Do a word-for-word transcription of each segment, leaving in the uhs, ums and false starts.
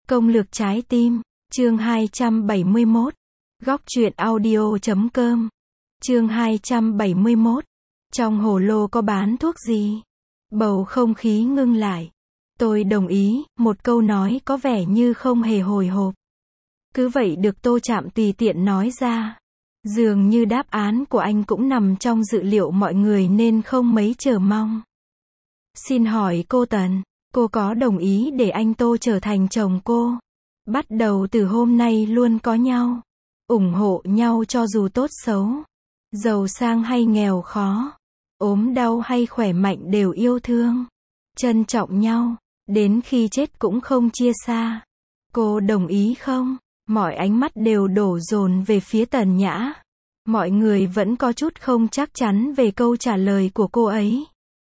Công lược trái tim, chương hai trăm bảy mươi mốt. Góc truyện audio chấm com. Chương hai trăm bảy mươi mốt. Trong hồ lô có bán thuốc gì? Bầu không khí ngưng lại. Tôi đồng ý, một câu nói có vẻ như không hề hồi hộp. Cứ vậy được Tô Trạm tùy tiện nói ra. Dường như đáp án của anh cũng nằm trong dự liệu mọi người nên không mấy chờ mong. Xin hỏi cô Tần, cô có đồng ý để anh Tô trở thành chồng cô? Bắt đầu từ hôm nay luôn có nhau. Ủng hộ nhau cho dù tốt xấu. Giàu sang hay nghèo khó. Ốm đau hay khỏe mạnh đều yêu thương. Trân trọng nhau. Đến khi chết cũng không chia xa. Cô đồng ý không? Mọi ánh mắt đều đổ dồn về phía Tần Nhã. Mọi người vẫn có chút không chắc chắn về câu trả lời của cô ấy.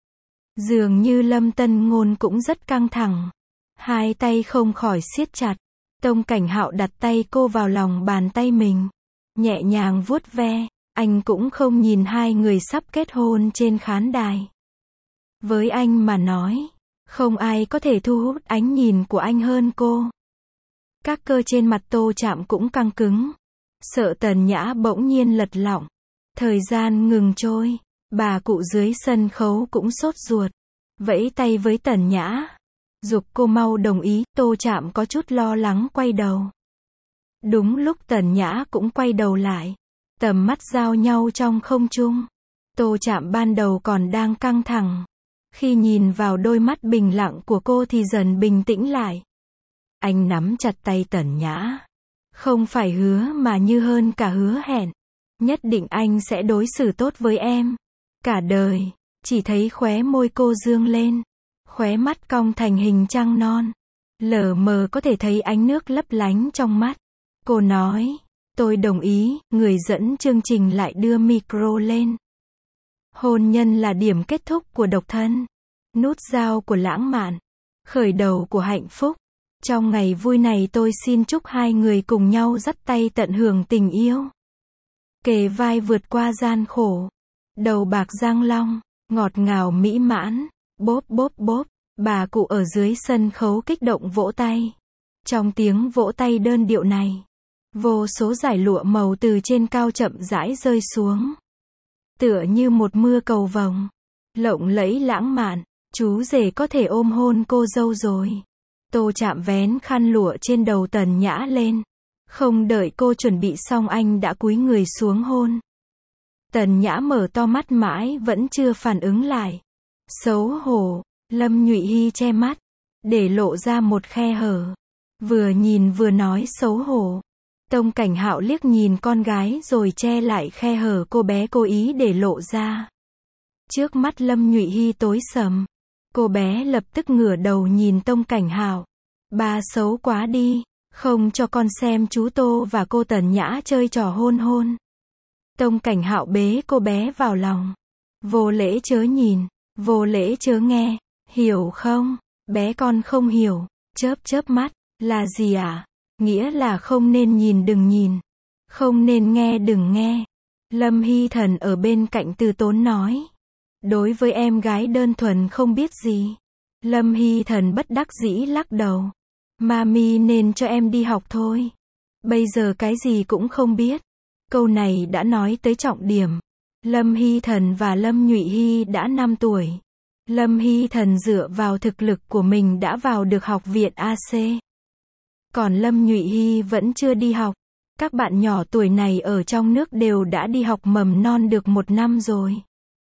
Dường như Lâm Tân Ngôn cũng rất căng thẳng. Hai tay không khỏi siết chặt. Tông Cảnh Hạo đặt tay cô vào lòng bàn tay mình. Nhẹ nhàng vuốt ve. Anh cũng không nhìn hai người sắp kết hôn trên khán đài. Với anh mà nói, không ai có thể thu hút ánh nhìn của anh hơn cô. Các cơ trên mặt Tô Trạm cũng căng cứng. Sợ Tần Nhã bỗng nhiên lật lọng. Thời gian ngừng trôi. Bà cụ dưới sân khấu cũng sốt ruột. Vẫy tay với Tần Nhã. Giục cô mau đồng ý. Tô Trạm có chút lo lắng quay đầu. Đúng lúc Tần Nhã cũng quay đầu lại. Tầm mắt giao nhau trong không trung. Tô Trạm ban đầu còn đang căng thẳng. Khi nhìn vào đôi mắt bình lặng của cô thì dần bình tĩnh lại. Anh nắm chặt tay Tần Nhã. Không phải hứa mà như hơn cả hứa hẹn. Nhất định anh sẽ đối xử tốt với em. Cả đời. Chỉ thấy khóe môi cô dương lên. Khóe mắt cong thành hình trăng non. Lờ mờ có thể thấy ánh nước lấp lánh trong mắt. Cô nói. Tôi đồng ý. Người dẫn chương trình lại đưa micro lên. Hôn nhân là điểm kết thúc của độc thân. Nút giao của lãng mạn. Khởi đầu của hạnh phúc. Trong ngày vui này tôi xin chúc hai người cùng nhau dắt tay tận hưởng tình yêu. Kề vai vượt qua gian khổ. Đầu bạc răng long. Ngọt ngào mỹ mãn. Bốp bốp bốp. Bà cụ ở dưới sân khấu kích động vỗ tay. Trong tiếng vỗ tay đơn điệu này, vô số dải lụa màu từ trên cao chậm rãi rơi xuống. Tựa như một mưa cầu vồng. Lộng lẫy lãng mạn. Chú rể có thể ôm hôn cô dâu rồi. Tô Trạm vén khăn lụa trên đầu Tần Nhã lên. Không đợi cô chuẩn bị xong anh đã cúi người xuống hôn. Tần Nhã mở to mắt mãi vẫn chưa phản ứng lại. Xấu hổ. Lâm Nhụy Hy che mắt. Để lộ ra một khe hở. Vừa nhìn vừa nói xấu hổ. Tông Cảnh Hạo liếc nhìn con gái rồi che lại khe hở cô bé cố ý để lộ ra. Trước mắt Lâm Nhụy Hy tối sầm. Cô bé lập tức ngửa đầu nhìn Tông Cảnh Hạo. Ba xấu quá đi. Không cho con xem chú Tô và cô Tần Nhã chơi trò hôn hôn. Tông Cảnh Hạo bế cô bé vào lòng. Vô lễ chớ nhìn. Vô lễ chớ nghe. Hiểu không? Bé con không hiểu. Chớp chớp mắt. Là gì à? Nghĩa là không nên nhìn đừng nhìn. Không nên nghe đừng nghe. Lâm Hy Thần ở bên cạnh từ tốn nói. Đối với em gái đơn thuần không biết gì. Lâm Hy Thần bất đắc dĩ lắc đầu. Mami nên cho em đi học thôi. Bây giờ cái gì cũng không biết. Câu này đã nói tới trọng điểm. Lâm Hy Thần và Lâm Nhụy Hy đã năm tuổi. Lâm Hy Thần dựa vào thực lực của mình đã vào được học viện a xê. Còn Lâm Nhụy Hy vẫn chưa đi học. Các bạn nhỏ tuổi này ở trong nước đều đã đi học mầm non được một năm rồi.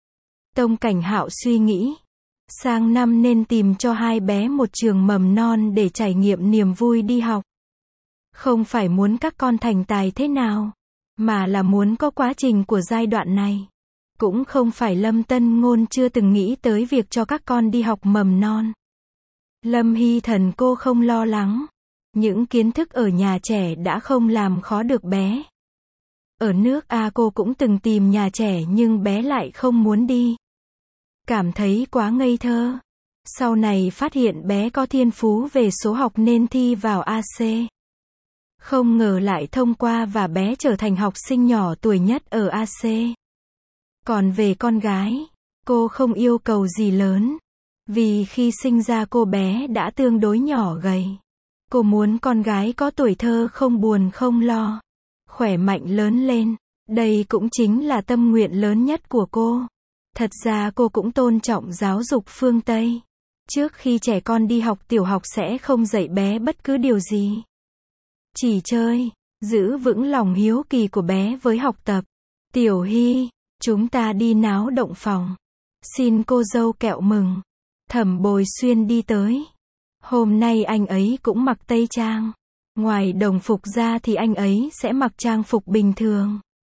Tông Cảnh Hạo suy nghĩ. Sang năm nên tìm cho hai bé một trường mầm non để trải nghiệm niềm vui đi học. Không phải muốn các con thành tài thế nào, mà là muốn có quá trình của giai đoạn này. Cũng không phải Lâm Tân Ngôn chưa từng nghĩ tới việc cho các con đi học mầm non. Lâm Hy Thần cô không lo lắng. Những kiến thức ở nhà trẻ đã không làm khó được bé. Ở nước A cô cũng từng tìm nhà trẻ nhưng bé lại không muốn đi. Cảm thấy quá ngây thơ. Sau này phát hiện bé có thiên phú về số học nên thi vào a xê. Không ngờ lại thông qua và bé trở thành học sinh nhỏ tuổi nhất ở a xê. Còn về con gái, cô không yêu cầu gì lớn. Vì khi sinh ra cô bé đã tương đối nhỏ gầy. Cô muốn con gái có tuổi thơ không buồn không lo, khỏe mạnh lớn lên. Đây cũng chính là tâm nguyện lớn nhất của cô. Thật ra cô cũng tôn trọng giáo dục phương Tây. Trước khi trẻ con đi học tiểu học sẽ không dạy bé bất cứ điều gì. Chỉ chơi, giữ vững lòng hiếu kỳ của bé với học tập. Tiểu Hy, chúng ta đi náo động phòng. Xin cô dâu kẹo mừng. Thẩm Bồi Xuyên đi tới. Hôm nay anh ấy cũng mặc tây trang. Ngoài đồng phục ra thì anh ấy sẽ mặc trang phục bình thường.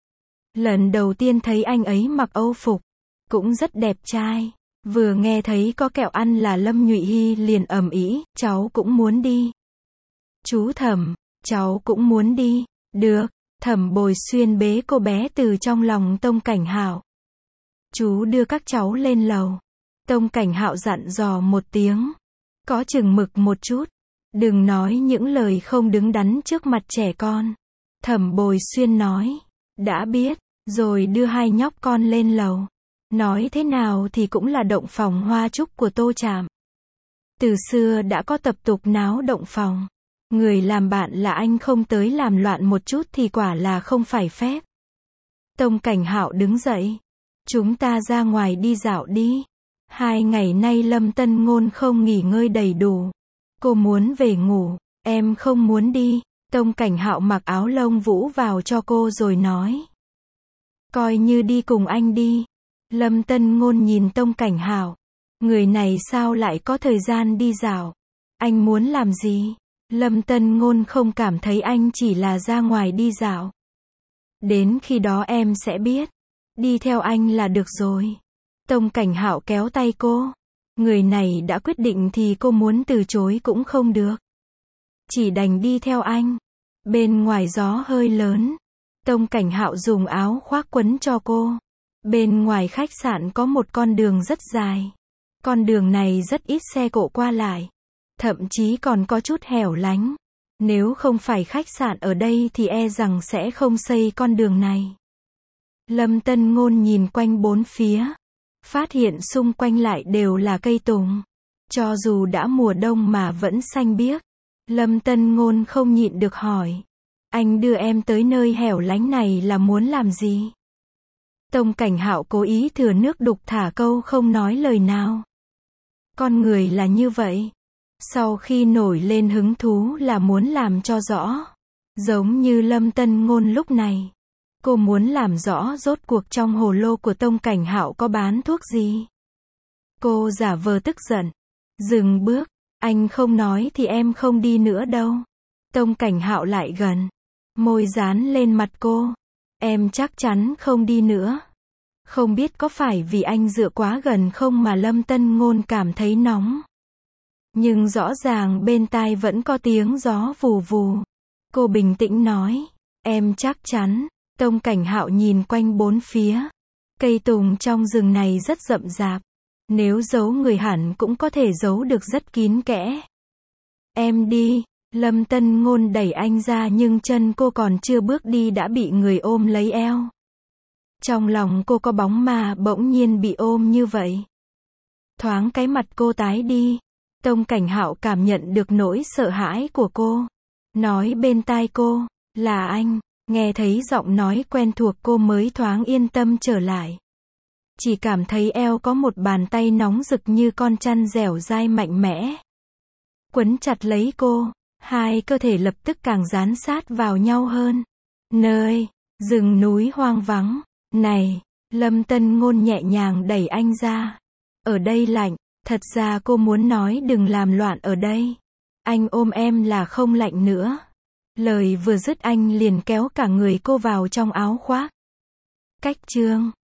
Lần đầu tiên thấy anh ấy mặc Âu phục, cũng rất đẹp trai. Vừa nghe thấy có kẹo ăn là Lâm Nhụy Hy liền ầm ĩ, cháu cũng muốn đi. Chú Thẩm, cháu cũng muốn đi. Được, Thẩm Bồi Xuyên bế cô bé từ trong lòng Tông Cảnh Hạo. Chú đưa các cháu lên lầu. Tông Cảnh Hạo dặn dò một tiếng. Có chừng mực một chút. Đừng nói những lời không đứng đắn trước mặt trẻ con. Thẩm Bồi Xuyên nói. Đã biết, rồi đưa hai nhóc con lên lầu. Nói thế nào thì cũng là động phòng hoa trúc của Tô Trạm. Từ xưa đã có tập tục náo động phòng. Người làm bạn là anh không tới làm loạn một chút thì quả là không phải phép. Tông Cảnh Hạo đứng dậy. Chúng ta ra ngoài đi dạo đi. Hai ngày nay Lâm Tân Ngôn không nghỉ ngơi đầy đủ. Cô muốn về ngủ. Em không muốn đi. Tông Cảnh Hạo mặc áo lông vũ vào cho cô rồi nói. Coi như đi cùng anh đi. Lâm Tân Ngôn nhìn Tông Cảnh Hạo. Người này sao lại có thời gian đi dạo? Anh muốn làm gì? Lâm Tân Ngôn không cảm thấy anh chỉ là ra ngoài đi dạo. Đến khi đó em sẽ biết. Đi theo anh là được rồi. Tông Cảnh Hạo kéo tay cô. Người này đã quyết định thì cô muốn từ chối cũng không được. Chỉ đành đi theo anh. Bên ngoài gió hơi lớn. Tông Cảnh Hạo dùng áo khoác quấn cho cô. Bên ngoài khách sạn có một con đường rất dài. Con đường này rất ít xe cộ qua lại. Thậm chí còn có chút hẻo lánh. Nếu không phải khách sạn ở đây thì e rằng sẽ không xây con đường này. Lâm Tân Ngôn nhìn quanh bốn phía. Phát hiện xung quanh lại đều là cây tùng. Cho dù đã mùa đông mà vẫn xanh biếc. Lâm Tân Ngôn không nhịn được hỏi. Anh đưa em tới nơi hẻo lánh này là muốn làm gì? Tông Cảnh Hạo cố ý thừa nước đục thả câu không nói lời nào. Con người là như vậy. Sau khi nổi lên hứng thú là muốn làm cho rõ. Giống như Lâm Tân Ngôn lúc này. Cô muốn làm rõ rốt cuộc trong hồ lô của Tông Cảnh Hạo có bán thuốc gì. Cô giả vờ tức giận. Dừng bước. Anh không nói thì em không đi nữa đâu. Tông Cảnh Hạo lại gần. Môi dán lên mặt cô. Em chắc chắn không đi nữa. Không biết có phải vì anh dựa quá gần không mà Lâm Tân Ngôn cảm thấy nóng. Nhưng rõ ràng bên tai vẫn có tiếng gió vù vù. Cô bình tĩnh nói. Em chắc chắn. Tông Cảnh Hạo nhìn quanh bốn phía. Cây tùng trong rừng này rất rậm rạp. Nếu giấu người hẳn cũng có thể giấu được rất kín kẽ. Em đi. Lâm Tân Ngôn đẩy anh ra nhưng chân cô còn chưa bước đi đã bị người ôm lấy eo. Trong lòng cô có bóng ma bỗng nhiên bị ôm như vậy. Thoáng cái mặt cô tái đi. Tông Cảnh Hạo cảm nhận được nỗi sợ hãi của cô. Nói bên tai cô, là anh. Nghe thấy giọng nói quen thuộc cô mới thoáng yên tâm trở lại. Chỉ cảm thấy eo có một bàn tay nóng rực như con chăn dẻo dai mạnh mẽ. Quấn chặt lấy cô, hai cơ thể lập tức càng dán sát vào nhau hơn. Nơi, rừng núi hoang vắng, này, Lâm Tân Ngôn nhẹ nhàng đẩy anh ra. Ở đây lạnh, thật ra cô muốn nói đừng làm loạn ở đây. Anh ôm em là không lạnh nữa. Lời vừa dứt anh liền kéo cả người cô vào trong áo khoác. Cách chương